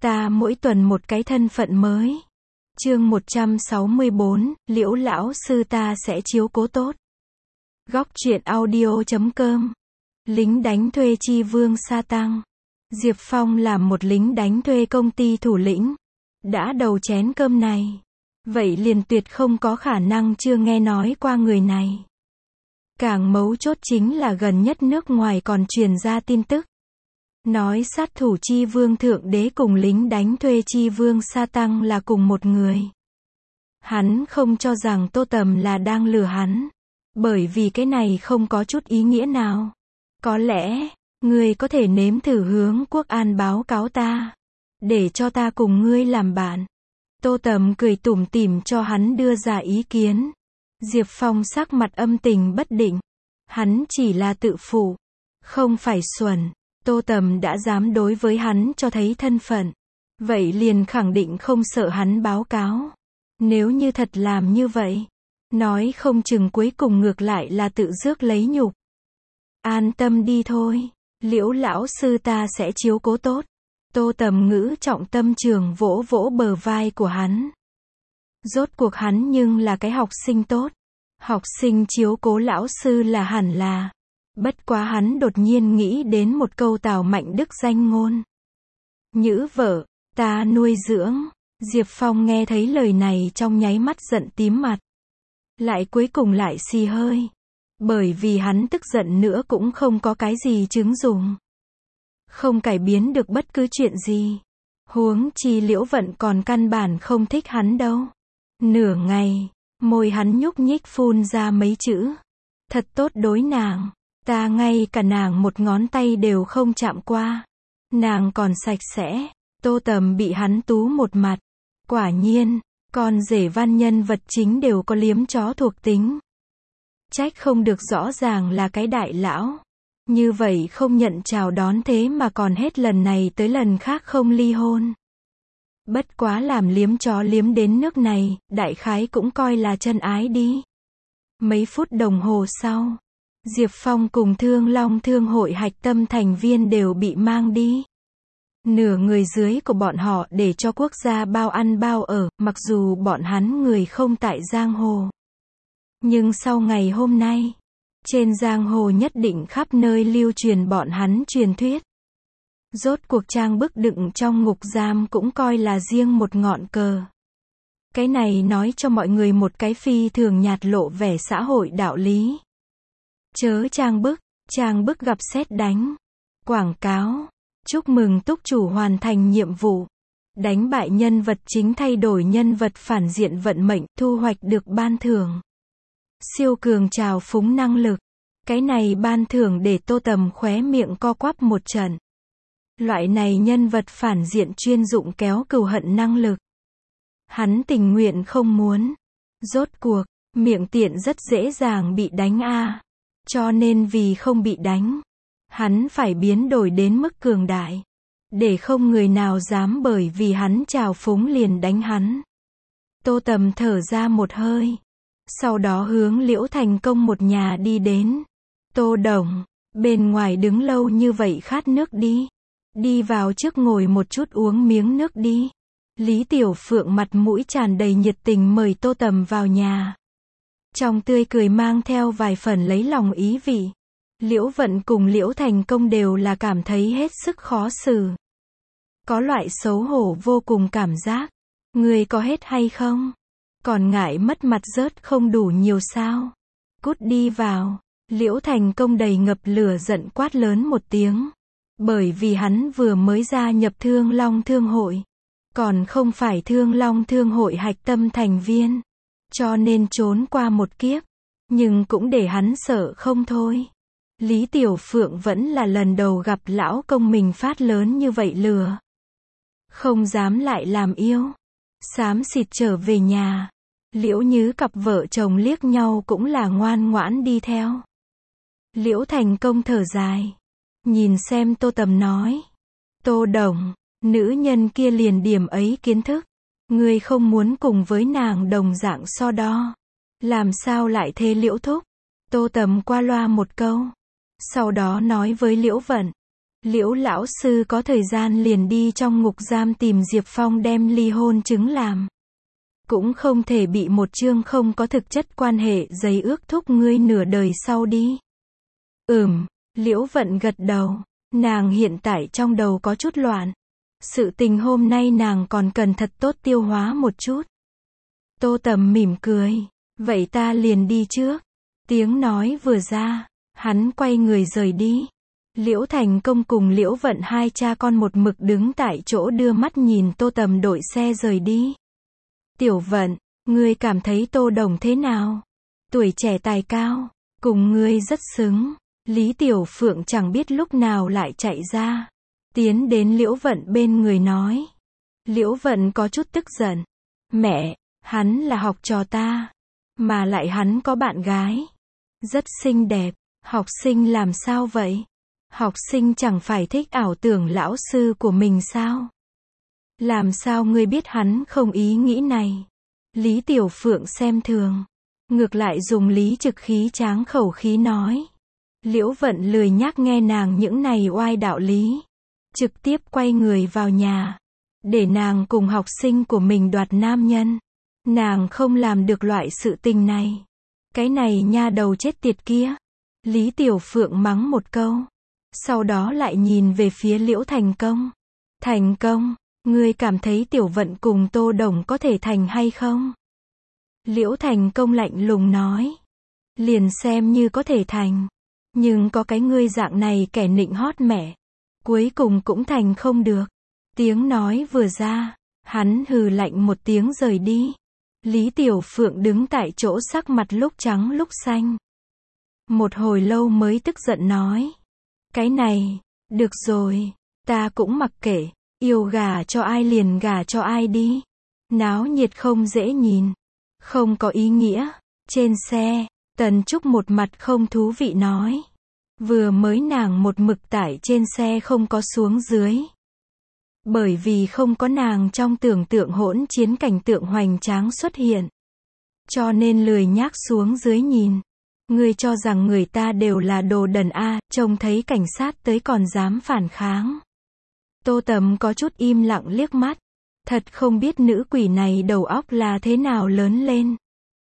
Ta mỗi tuần một cái thân phận mới. Chương 164, Liễu lão sư ta sẽ chiếu cố tốt. Góc truyện audio.com. Lính đánh thuê chi vương sa tăng. Diệp Phong là một lính đánh thuê công ty thủ lĩnh. Đã đầu chén cơm này. Vậy liền tuyệt không có khả năng chưa nghe nói qua người này. Càng mấu chốt chính là gần nhất nước ngoài còn truyền ra tin tức. Nói sát thủ chi vương thượng đế cùng lính đánh thuê chi vương sa tăng là cùng một người. Hắn không cho rằng Tô Tầm là đang lừa hắn. Bởi vì cái này không có chút ý nghĩa nào. Có lẽ, ngươi có thể nếm thử hướng Quốc An báo cáo ta. Để cho ta cùng ngươi làm bạn. Tô Tầm cười tủm tỉm cho hắn đưa ra ý kiến. Diệp Phong sắc mặt âm tình bất định. Hắn chỉ là tự phụ. Không phải xuẩn. Tô Tầm đã dám đối với hắn cho thấy thân phận. Vậy liền khẳng định không sợ hắn báo cáo. Nếu như thật làm như vậy. Nói không chừng cuối cùng ngược lại là tự rước lấy nhục. An tâm đi thôi. Liễu lão sư ta sẽ chiếu cố tốt. Tô Tầm ngữ trọng tâm trường vỗ vỗ bờ vai của hắn. Rốt cuộc hắn nhưng là cái học sinh tốt. Học sinh chiếu cố lão sư là hẳn là. Bất quá hắn đột nhiên nghĩ đến một câu Tào Mạnh Đức danh ngôn. Nhữ vợ, ta nuôi dưỡng. Diệp Phong nghe thấy lời này trong nháy mắt giận tím mặt. Lại cuối cùng lại xì hơi. Bởi vì hắn tức giận nữa cũng không có cái gì chứng dùng. Không cải biến được bất cứ chuyện gì. Huống chi Liễu Vận còn căn bản không thích hắn đâu. Nửa ngày, môi hắn nhúc nhích phun ra mấy chữ. Thật tốt đối nàng. Ta ngay cả nàng một ngón tay đều không chạm qua. Nàng còn sạch sẽ. Tô Tầm bị hắn tú một mặt. Quả nhiên, con rể văn nhân vật chính đều có liếm chó thuộc tính. Trách không được rõ ràng là cái đại lão. Như vậy không nhận chào đón thế mà còn hết lần này tới lần khác không ly hôn. Bất quá làm liếm chó liếm đến nước này, đại khái cũng coi là chân ái đi. Mấy phút đồng hồ sau, Diệp Phong cùng Thương Long Thương hội hạch tâm thành viên đều bị mang đi. Nửa người dưới của bọn họ để cho quốc gia bao ăn bao ở, mặc dù bọn hắn người không tại giang hồ. Nhưng sau ngày hôm nay, trên giang hồ nhất định khắp nơi lưu truyền bọn hắn truyền thuyết. Rốt cuộc trang bức đựng trong ngục giam cũng coi là riêng một ngọn cờ. Cái này nói cho mọi người một cái phi thường nhạt lộ vẻ xã hội đạo lý. Chớ trang bức gặp sét đánh. Quảng cáo. Chúc mừng túc chủ hoàn thành nhiệm vụ. Đánh bại nhân vật chính thay đổi nhân vật phản diện vận mệnh, thu hoạch được ban thưởng. Siêu cường trào phúng năng lực. Cái này ban thưởng để Tô Tầm khóe miệng co quắp một trận. Loại này nhân vật phản diện chuyên dụng kéo cừu hận năng lực. Hắn tình nguyện không muốn. Rốt cuộc, miệng tiện rất dễ dàng bị đánh a. Cho nên vì không bị đánh, hắn phải biến đổi đến mức cường đại. Để không người nào dám bởi vì hắn trào phúng liền đánh hắn. Tô Tầm thở ra một hơi. Sau đó hướng Liễu Thành Công một nhà đi đến. Tô Đồng, bên ngoài đứng lâu như vậy khát nước đi. Đi vào trước ngồi một chút uống miếng nước đi. Lý Tiểu Phượng mặt mũi tràn đầy nhiệt tình mời Tô Tầm vào nhà. Trong tươi cười mang theo vài phần lấy lòng ý vị. Liễu Vận cùng Liễu Thành Công đều là cảm thấy hết sức khó xử. Có loại xấu hổ vô cùng cảm giác. Người có hết hay không? Còn ngại mất mặt rớt không đủ nhiều sao? Cút đi vào. Liễu Thành Công đầy ngập lửa giận quát lớn một tiếng. Bởi vì hắn vừa mới gia nhập Thương Long Thương hội. Còn không phải Thương Long Thương hội hạch tâm thành viên. Cho nên trốn qua một kiếp. Nhưng cũng để hắn sợ không thôi. Lý Tiểu Phượng vẫn là lần đầu gặp lão công mình phát lớn như vậy lửa. Không dám lại làm yêu. Xám xịt trở về nhà. Liễu Nhứ cặp vợ chồng liếc nhau cũng là ngoan ngoãn đi theo. Liễu Thành Công thở dài. Nhìn xem Tô Tầm nói. Tô Đồng, nữ nhân kia liền điểm ấy kiến thức. Ngươi không muốn cùng với nàng đồng dạng so đo. Làm sao lại thế Liễu thúc? Tô Tầm qua loa một câu. Sau đó nói với Liễu Vận. Liễu lão sư có thời gian liền đi trong ngục giam tìm Diệp Phong đem ly hôn chứng làm. Cũng không thể bị một chương không có thực chất quan hệ giấy ước thúc ngươi nửa đời sau đi. Liễu Vận gật đầu. Nàng hiện tại trong đầu có chút loạn. Sự tình hôm nay nàng còn cần thật tốt tiêu hóa một chút. Tô Tầm mỉm cười. Vậy ta liền đi trước. Tiếng nói vừa ra, hắn quay người rời đi. Liễu Thành Công cùng Liễu Vận hai cha con một mực đứng tại chỗ đưa mắt nhìn Tô Tầm đội xe rời đi. Tiểu Vận, ngươi cảm thấy Tô Đồng thế nào? Tuổi trẻ tài cao, cùng ngươi rất xứng. Lý Tiểu Phượng chẳng biết lúc nào lại chạy ra, tiến đến Liễu Vận bên người nói. Liễu Vận có chút tức giận. Mẹ, hắn là học trò ta, mà lại hắn có bạn gái, rất xinh đẹp. Học sinh làm sao vậy? Học sinh chẳng phải thích ảo tưởng lão sư của mình sao? Làm sao ngươi biết hắn không ý nghĩ này? Lý Tiểu Phượng xem thường, ngược lại dùng lý trực khí tráng khẩu khí nói. Liễu Vận lười nhác nghe nàng những này oai đạo lý, trực tiếp quay người vào nhà, để nàng cùng học sinh của mình đoạt nam nhân. Nàng không làm được loại sự tình này. Cái này nha đầu chết tiệt kia. Lý Tiểu Phượng mắng một câu, sau đó lại nhìn về phía Liễu Thành Công. Thành Công, ngươi cảm thấy Tiểu Vận cùng Tô Đồng có thể thành hay không? Liễu Thành Công lạnh lùng nói. Liền xem như có thể thành, nhưng có cái ngươi dạng này kẻ nịnh hót mẹ, cuối cùng cũng thành không được. Tiếng nói vừa ra, hắn hừ lạnh một tiếng rời đi. Lý Tiểu Phượng đứng tại chỗ sắc mặt lúc trắng lúc xanh. Một hồi lâu mới tức giận nói. Cái này, được rồi, ta cũng mặc kệ, yêu gả cho ai liền gả cho ai đi. Náo nhiệt không dễ nhìn, không có ý nghĩa. Trên xe, Tần Trúc một mặt không thú vị nói. Vừa mới nàng một mực tải trên xe không có xuống dưới. Bởi vì không có nàng trong tưởng tượng hỗn chiến cảnh tượng hoành tráng xuất hiện, cho nên lười nhác xuống dưới nhìn. Ngươi cho rằng người ta đều là đồ đần a, trông thấy cảnh sát tới còn dám phản kháng. Tô Tầm có chút im lặng liếc mắt. Thật không biết nữ quỷ này đầu óc là thế nào lớn lên.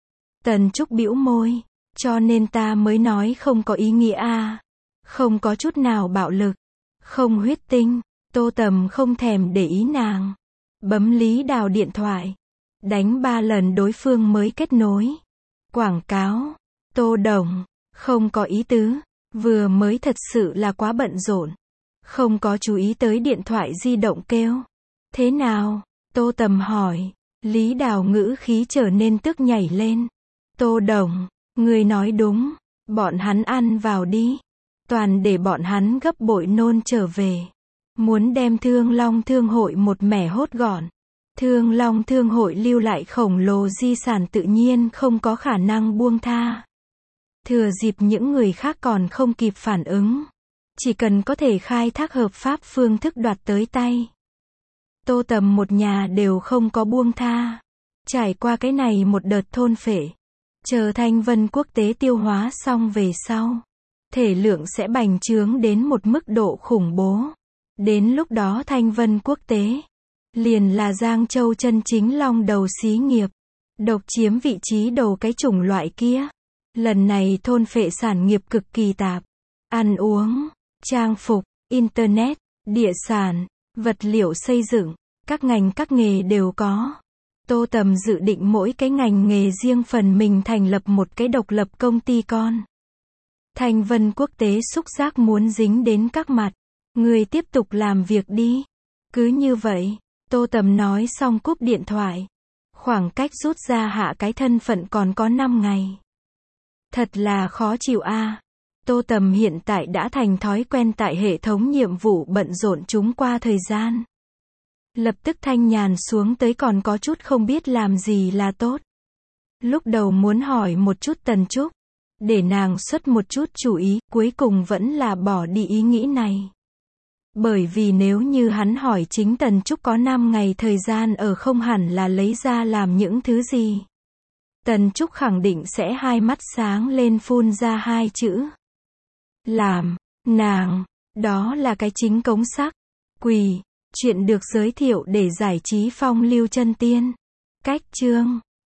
Tần Trúc bĩu môi. Cho nên ta mới nói không có ý nghĩa a. Không có chút nào bạo lực, không huyết tinh. Tô Tầm không thèm để ý nàng. Bấm Lý Đào điện thoại. Đánh 3 lần đối phương mới kết nối. Quảng cáo. Tô Đồng, không có ý tứ. Vừa mới thật sự là quá bận rộn, không có chú ý tới điện thoại di động kêu. Thế nào? Tô Tầm hỏi. Lý Đào ngữ khí trở nên tức nhảy lên. Tô Đồng, người nói đúng. Bọn hắn ăn vào đi. Toàn để bọn hắn gấp bội nôn trở về. Muốn đem Thương Long Thương hội một mẻ hốt gọn. Thương Long Thương hội lưu lại khổng lồ di sản tự nhiên không có khả năng buông tha. Thừa dịp những người khác còn không kịp phản ứng, chỉ cần có thể khai thác hợp pháp phương thức đoạt tới tay. Tô Tầm một nhà đều không có buông tha. Trải qua cái này một đợt thôn phệ, chờ Thanh Vân Quốc tế tiêu hóa xong về sau, thể lượng sẽ bành trướng đến một mức độ khủng bố. Đến lúc đó Thanh Vân Quốc tế liền là Giang Châu chân chính long đầu xí nghiệp, độc chiếm vị trí đầu cái chủng loại kia. Lần này thôn phệ sản nghiệp cực kỳ tạp. Ăn uống, trang phục, internet, địa sản, vật liệu xây dựng, các ngành các nghề đều có. Tô Tầm dự định mỗi cái ngành nghề riêng phần mình thành lập một cái độc lập công ty con. Thanh Vân Quốc tế xúc giác muốn dính đến các mặt. Người tiếp tục làm việc đi. Cứ như vậy, Tô Tầm nói xong cúp điện thoại. Khoảng cách rút ra hạ cái thân phận còn có 5 ngày. Thật là khó chịu a. Tô Tầm hiện tại đã thành thói quen tại hệ thống nhiệm vụ bận rộn chúng qua thời gian. Lập tức thanh nhàn xuống tới còn có chút không biết làm gì là tốt. Lúc đầu muốn hỏi một chút Tần Trúc, để nàng xuất một chút chủ ý, cuối cùng vẫn là bỏ đi ý nghĩ này. Bởi vì nếu như hắn hỏi chính Tần Trúc có 5 ngày thời gian ở không hẳn là lấy ra làm những thứ gì. Tần Trúc khẳng định sẽ hai mắt sáng lên phun ra 2 chữ. Làm. Nàng Đó là cái chính cống sắc. Quỳ. Chuyện được giới thiệu để giải trí phong lưu chân tiên. Cách chương